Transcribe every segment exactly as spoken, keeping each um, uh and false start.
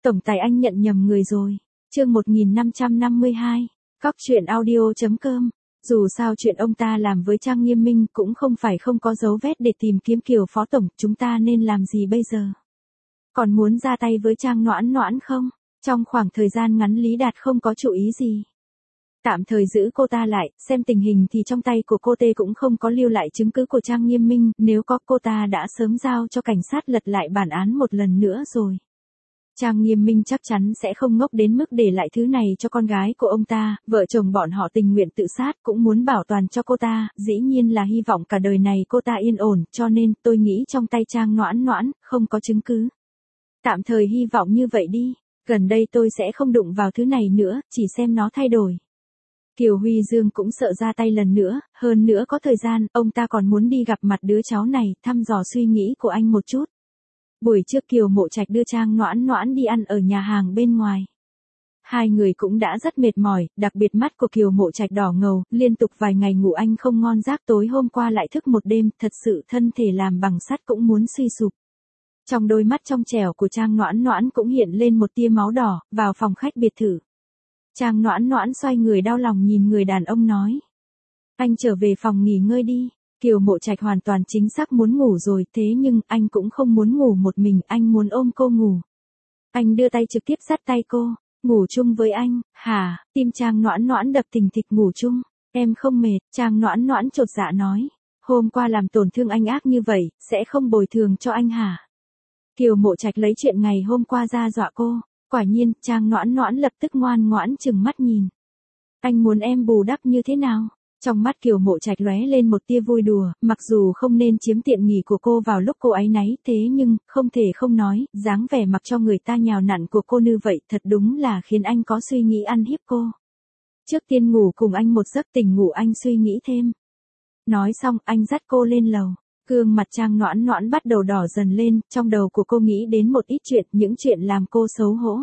Tổng tài anh nhận nhầm người rồi. Chương một nghìn năm trăm năm mươi hai. Cóc truyện audio chấm com. Dù sao chuyện ông ta làm với Trang Nghiêm Minh cũng không phải không có dấu vết để tìm kiếm Kiều phó tổng, chúng ta nên làm gì bây giờ? Còn muốn ra tay với Trang Noãn Noãn không? Trong khoảng thời gian ngắn Lý Đạt không có chủ ý gì. Tạm thời giữ cô ta lại, xem tình hình thì trong tay của cô tê cũng không có lưu lại chứng cứ của Trang Nghiêm Minh, nếu có cô ta đã sớm giao cho cảnh sát lật lại bản án một lần nữa rồi. Trang Nghiêm Minh chắc chắn sẽ không ngốc đến mức để lại thứ này cho con gái của ông ta, vợ chồng bọn họ tình nguyện tự sát cũng muốn bảo toàn cho cô ta, dĩ nhiên là hy vọng cả đời này cô ta yên ổn, cho nên tôi nghĩ trong tay Trang Noãn Noãn, không có chứng cứ. Tạm thời hy vọng như vậy đi, gần đây tôi sẽ không đụng vào thứ này nữa, chỉ xem nó thay đổi. Kiều Huy Dương cũng sợ ra tay lần nữa, hơn nữa có thời gian, ông ta còn muốn đi gặp mặt đứa cháu này, thăm dò suy nghĩ của anh một chút. Buổi trước Kiều Mộ Trạch đưa Trang Noãn Noãn đi ăn ở nhà hàng bên ngoài. Hai người cũng đã rất mệt mỏi, đặc biệt mắt của Kiều Mộ Trạch đỏ ngầu, liên tục vài ngày ngủ anh không ngon giấc, tối hôm qua lại thức một đêm, thật sự thân thể làm bằng sắt cũng muốn suy sụp. Trong đôi mắt trong trẻo của Trang Noãn Noãn cũng hiện lên một tia máu đỏ, vào phòng khách biệt thự. Trang Noãn Noãn xoay người đau lòng nhìn người đàn ông nói. Anh trở về phòng nghỉ ngơi đi. Kiều Mộ Trạch hoàn toàn chính xác muốn ngủ rồi, thế nhưng anh cũng không muốn ngủ một mình, anh muốn ôm cô ngủ. Anh đưa tay trực tiếp dắt tay cô, ngủ chung với anh, hả? Tim Trang Noãn Noãn đập thình thịch. Ngủ chung, em không mệt? Trang Noãn Noãn chột dạ nói. Hôm qua làm tổn thương anh ác như vậy, sẽ không bồi thường cho anh hả? Kiều Mộ Trạch lấy chuyện ngày hôm qua ra dọa cô. Quả nhiên, Trang Noãn Noãn lập tức ngoan ngoãn chừng mắt nhìn. Anh muốn em bù đắp như thế nào? Trong mắt Kiều Mộ Trạch lóe lên một tia vui đùa, mặc dù không nên chiếm tiện nghỉ của cô vào lúc cô áy náy, thế nhưng, không thể không nói, dáng vẻ mặc cho người ta nhào nặn của cô như vậy thật đúng là khiến anh có suy nghĩ ăn hiếp cô. Trước tiên ngủ cùng anh một giấc, tỉnh ngủ anh suy nghĩ thêm. Nói xong, anh dắt cô lên lầu. Gương mặt Trang Noãn Noãn bắt đầu đỏ dần lên, trong đầu của cô nghĩ đến một ít chuyện, những chuyện làm cô xấu hổ.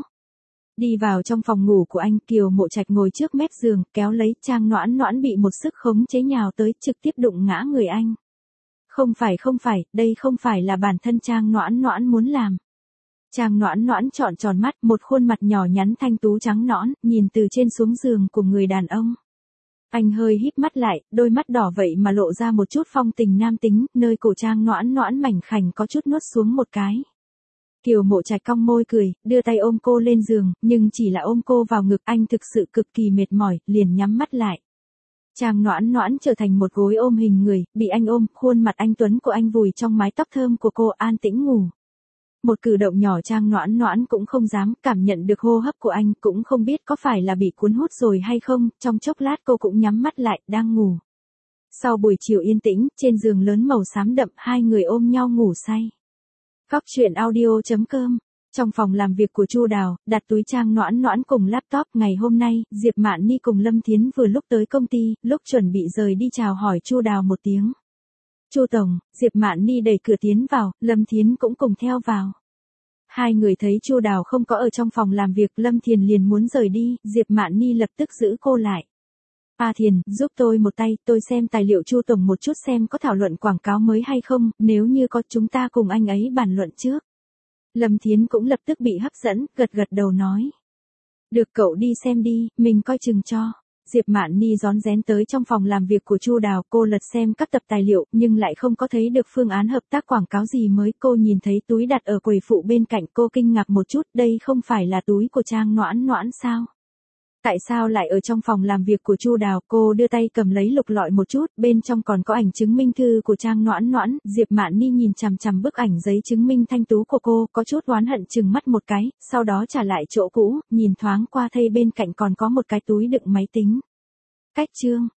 Đi vào trong phòng ngủ của anh, Kiều Mộ Trạch ngồi trước mép giường, kéo lấy Trang Noãn Noãn bị một sức khống chế nhào tới, trực tiếp đụng ngã người anh. Không phải không phải, đây không phải là bản thân Trang Noãn Noãn muốn làm. Trang Noãn Noãn tròn tròn mắt, một khuôn mặt nhỏ nhắn thanh tú trắng nõn, nhìn từ trên xuống giường của người đàn ông. Anh hơi híp mắt lại, đôi mắt đỏ vậy mà lộ ra một chút phong tình nam tính, nơi cổ Trang Noãn Noãn mảnh khảnh có chút nuốt xuống một cái. Kiều Mộ Trạch cong môi cười, đưa tay ôm cô lên giường, nhưng chỉ là ôm cô vào ngực, anh thực sự cực kỳ mệt mỏi, liền nhắm mắt lại. Trang Noãn Noãn trở thành một gối ôm hình người, bị anh ôm, khuôn mặt anh tuấn của anh vùi trong mái tóc thơm của cô, an tĩnh ngủ. Một cử động nhỏ Trang Noãn Noãn cũng không dám, cảm nhận được hô hấp của anh, cũng không biết có phải là bị cuốn hút rồi hay không, trong chốc lát cô cũng nhắm mắt lại, đang ngủ. Sau buổi chiều yên tĩnh, trên giường lớn màu xám đậm, hai người ôm nhau ngủ say. Cóc truyện audio chấm com. Trong phòng làm việc của Chu Đào, đặt túi Trang Noãn Noãn cùng laptop, ngày hôm nay, Diệp Mạn Ni cùng Lâm Thiến vừa lúc tới công ty, lúc chuẩn bị rời đi chào hỏi Chu Đào một tiếng. Chu tổng, Diệp Mạn Ni đẩy cửa tiến vào, Lâm Thiến cũng cùng theo vào. Hai người thấy Chu Đào không có ở trong phòng làm việc, Lâm Thiền liền muốn rời đi, Diệp Mạn Ni lập tức giữ cô lại. A Thiền, giúp tôi một tay, tôi xem tài liệu Chu tổng một chút xem có thảo luận quảng cáo mới hay không, nếu như có chúng ta cùng anh ấy bàn luận trước. Lâm Thiến cũng lập tức bị hấp dẫn, gật gật đầu nói. Được, cậu đi xem đi, mình coi chừng cho. Diệp Mạn Ni rón rén tới trong phòng làm việc của Chu Đào, cô lật xem các tập tài liệu, nhưng lại không có thấy được phương án hợp tác quảng cáo gì mới. Cô nhìn thấy túi đặt ở quầy phụ bên cạnh, cô kinh ngạc một chút, đây không phải là túi của Trang Noãn Noãn sao? Tại sao lại ở trong phòng làm việc của Chu Đào? Cô đưa tay cầm lấy lục lọi một chút, bên trong còn có ảnh chứng minh thư của Trang Noãn Noãn. Diệp Mạn Ni nhìn chằm chằm bức ảnh giấy chứng minh thanh tú của cô, có chút oán hận chừng mắt một cái, sau đó trả lại chỗ cũ, nhìn thoáng qua thấy bên cạnh còn có một cái túi đựng máy tính. Cách chương